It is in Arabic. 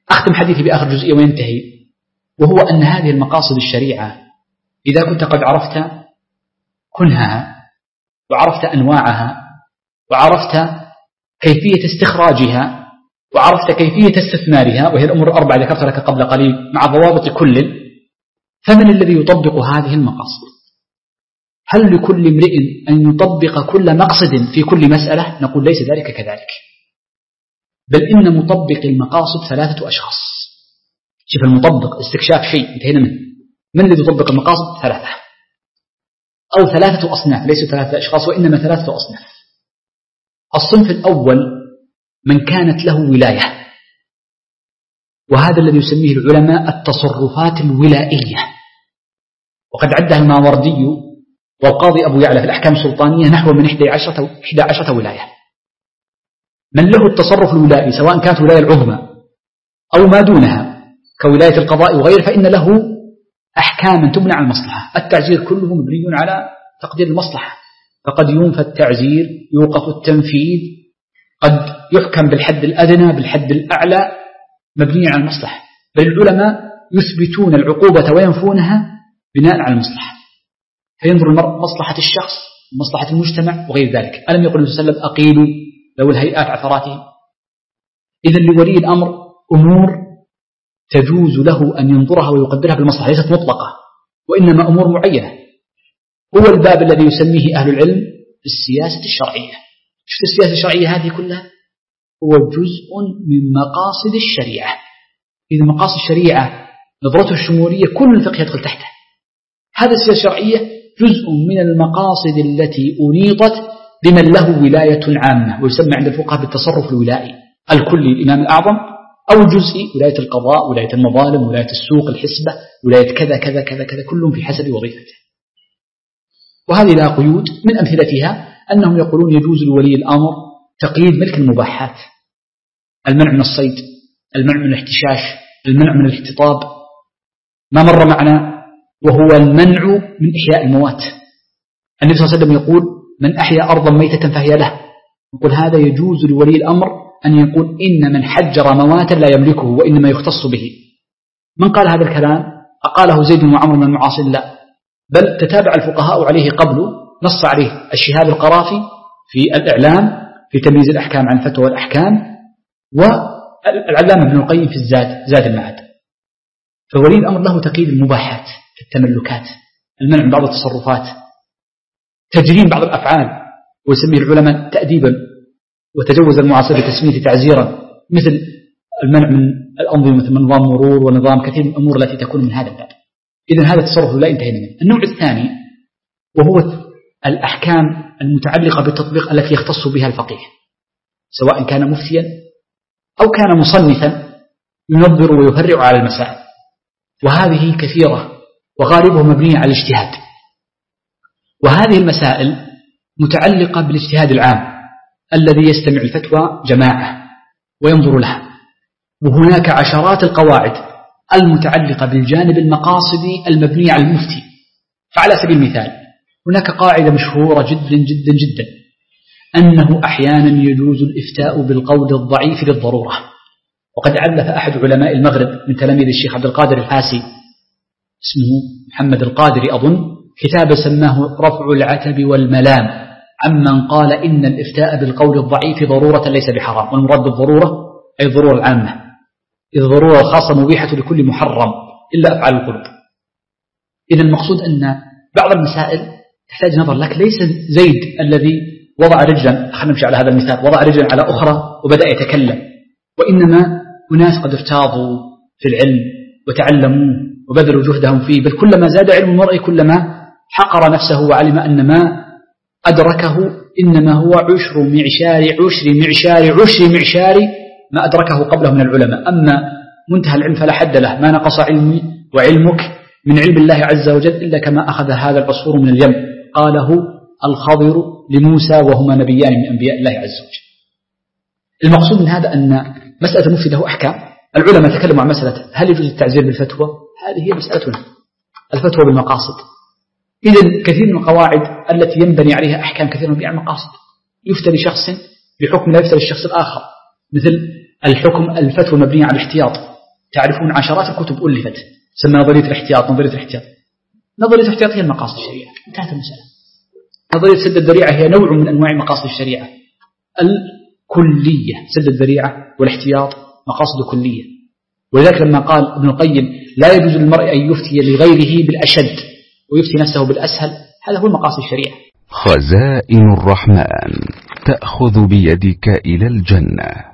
أختم حديثي بآخر جزئية وينتهي، وهو أن هذه المقاصد الشريعة إذا كنت قد عرفت كنهها وعرفت أنواعها وعرفت كيفية استخراجها وعرفت كيفية استثمارها، وهي الأمور الأربعة ذكرت لك قبل قليل مع ضوابط كل، فمن الذي يطبق هذه المقاصد؟ هل لكل امرئ أن يطبق كل مقصد في كل مسألة؟ نقول ليس ذلك كذلك، بل إن مطبق المقاصد 3 أشخاص. شوف المطبق استكشاف شيء انتهينا منه. من الذي يطبق المقاصد؟ 3 أو 3 أصناف، ليسوا 3 أشخاص وإنما 3 أصناف. الصنف الأول من كانت له ولاية، وهذا الذي يسميه العلماء التصرفات الولائية، وقد عدها الماوردي والقاضي أبو يعلى في الأحكام السلطانية نحو من 11 ولاية. من له التصرف الولائي سواء كانت ولاية العظمى أو ما دونها كولاية القضاء وغيره، فإن له أحكاما تبنى على المصلحة. التعزير كله مبني على تقدير المصلحة، فقد ينفى التعزير، يوقف التنفيذ، قد يحكم بالحد الأدنى بالحد الأعلى، مبني على المصلحة. بل العلماء يثبتون العقوبة وينفونها بناء على المصلحة، فينظر المرء مصلحة الشخص ومصلحة المجتمع وغير ذلك. ألم يقل النبي صلى الله عليه وسلم أقيلوا لو الهيئات عثراتهم؟ إذن لولي الأمر أمور تجوز له أن ينظرها ويقدرها بالمصلحة، ليست مطلقة وإنما أمور معينة. هو الباب الذي يسميه أهل العلم السياسة الشرعية. شفت السياسة الشرعية هذه كلها هو جزء من مقاصد الشريعة. إذا مقاصد الشريعة نظرته الشمولية كل الفقه يدخل تحته. هذا السياسة الشرعية جزء من المقاصد التي أنيطت بمن له ولاية عامة، ويسمى عند الفقهاء بالتصرف الولائي الكلي الإمام الأعظم، أو الجزئي ولاية القضاء، ولاية المظالم، ولاية السوق، الحسبة، ولاية كذا كذا كذا كذا، كلهم في حسب وظيفته. وهذه لها قيود، من أمثلتها أنهم يقولون يجوز لولي الأمر تقييد ملك المباحات، المنع من الصيد، المنع من الاحتشاش، المنع من الاختطاب، ما مر معنا، وهو المنع من إحياء الموات. النبي صلى الله عليه وسلم يقول من أحيا أرضا ميتة فهي له، يقول هذا يجوز لولي الأمر أن يقول إن من حجر مواتا لا يملكه وإنما يختص به. من قال هذا الكلام؟ أقاله زيد وعمر من المعاصر؟ لا، بل تتابع الفقهاء عليه قبله، نص عليه الشهاب القرافي في الإعلام في تمييز الأحكام عن فتوى الأحكام، والعلامة ابن القيم في زاد المعاد. فولي الأمر له تقييد المباحات في التملكات، المنع من بعض التصرفات، تجريم بعض الأفعال، ويسميه العلماء تأديبا، وتجوز المعاصر بتسميته تعزيرا، مثل المنع من الأنظمة مثل نظام مرور ونظام كثير من الأمور التي تكون من هذا الباب. إذن هذا التصرف لا انتهينا منه. النوع الثاني وهو الأحكام المتعلقة بالتطبيق التي يختص بها الفقيه، سواء كان مفتيا أو كان مصنفا ينظر ويفرع على المسائل، وهذه كثيرة وغالبها مبنية على الاجتهاد. وهذه المسائل متعلقة بالاجتهاد العام الذي يستمع الفتوى جماعة وينظر لها، وهناك عشرات القواعد المتعلقة بالجانب المقاصدي المبني على المفتي. فعلى سبيل المثال هناك قاعدة مشهورة جدا جدا جدا أنه أحيانا يجوز الإفتاء بالقول الضعيف للضرورة. وقد ألف أحد علماء المغرب من تلاميذ الشيخ عبد القادر الفاسي، اسمه محمد القادري أظن، كتاب سماه رفع العتب والملام عمن قال إن الإفتاء بالقول الضعيف ضرورة ليس بحرام. والمراد بالضرورة أي الضرورة العامة، إذ الضرورة الخاصة مبيحة لكل محرم إلا أفعال القلوب. إذا المقصود أن بعض المسائل تحتاج نظر، لك ليس زيد الذي وضع رجلا، خلينا نمشي على هذا المثال، وضع رجلا على أخرى وبدأ يتكلم، وإنما أناس قد ارتاضوا في العلم وتعلموا وبذلوا جهدهم فيه، بل كلما زاد علم المرء كلما حقر نفسه وعلم أن ما أدركه إنما هو عشر معشار ما أدركه قبله من العلماء. أما منتهى العلم فلا حد له، ما نقص علمي وعلمك من علم الله عز وجل إلا كما أخذ هذا العصفور من اليم، قاله الخضر لموسى وهما نبيان من أنبياء الله عز وجل. المقصود من هذا أن مسألة المفتي له أحكام. العلماء تكلموا عن مسألة هل يجوز التعزير بالفتوى، هذه هي مسألتنا، الفتوى بالمقاصد. إذن كثير من القواعد التي ينبني عليها أحكام كثيرة من المقاصد، يفتى لشخص بحكم لا يفتى للشخص الآخر، مثل الحكم الفتوى المبنية على الاحتياط، تعرفون عشرات الكتب ألفت تسمى نظرية الاحتياط. نظرية الاحتياط هي المقاصد الشريعة، انتهت المسألة. نظرية سد الذريعة هي نوع من أنواع مقاصد الشريعة الكلية. سد الذريعة والاحتياط مقاصد كلية. ولذلك لما قال ابن القيم لا يجوز للمرء أن يفتي لغيره بالأشد ويفتي نفسه بالأسهل، هذا هو مقاصد الشريعة. خزائن الرحمن تأخذ بيدك إلى الجنة.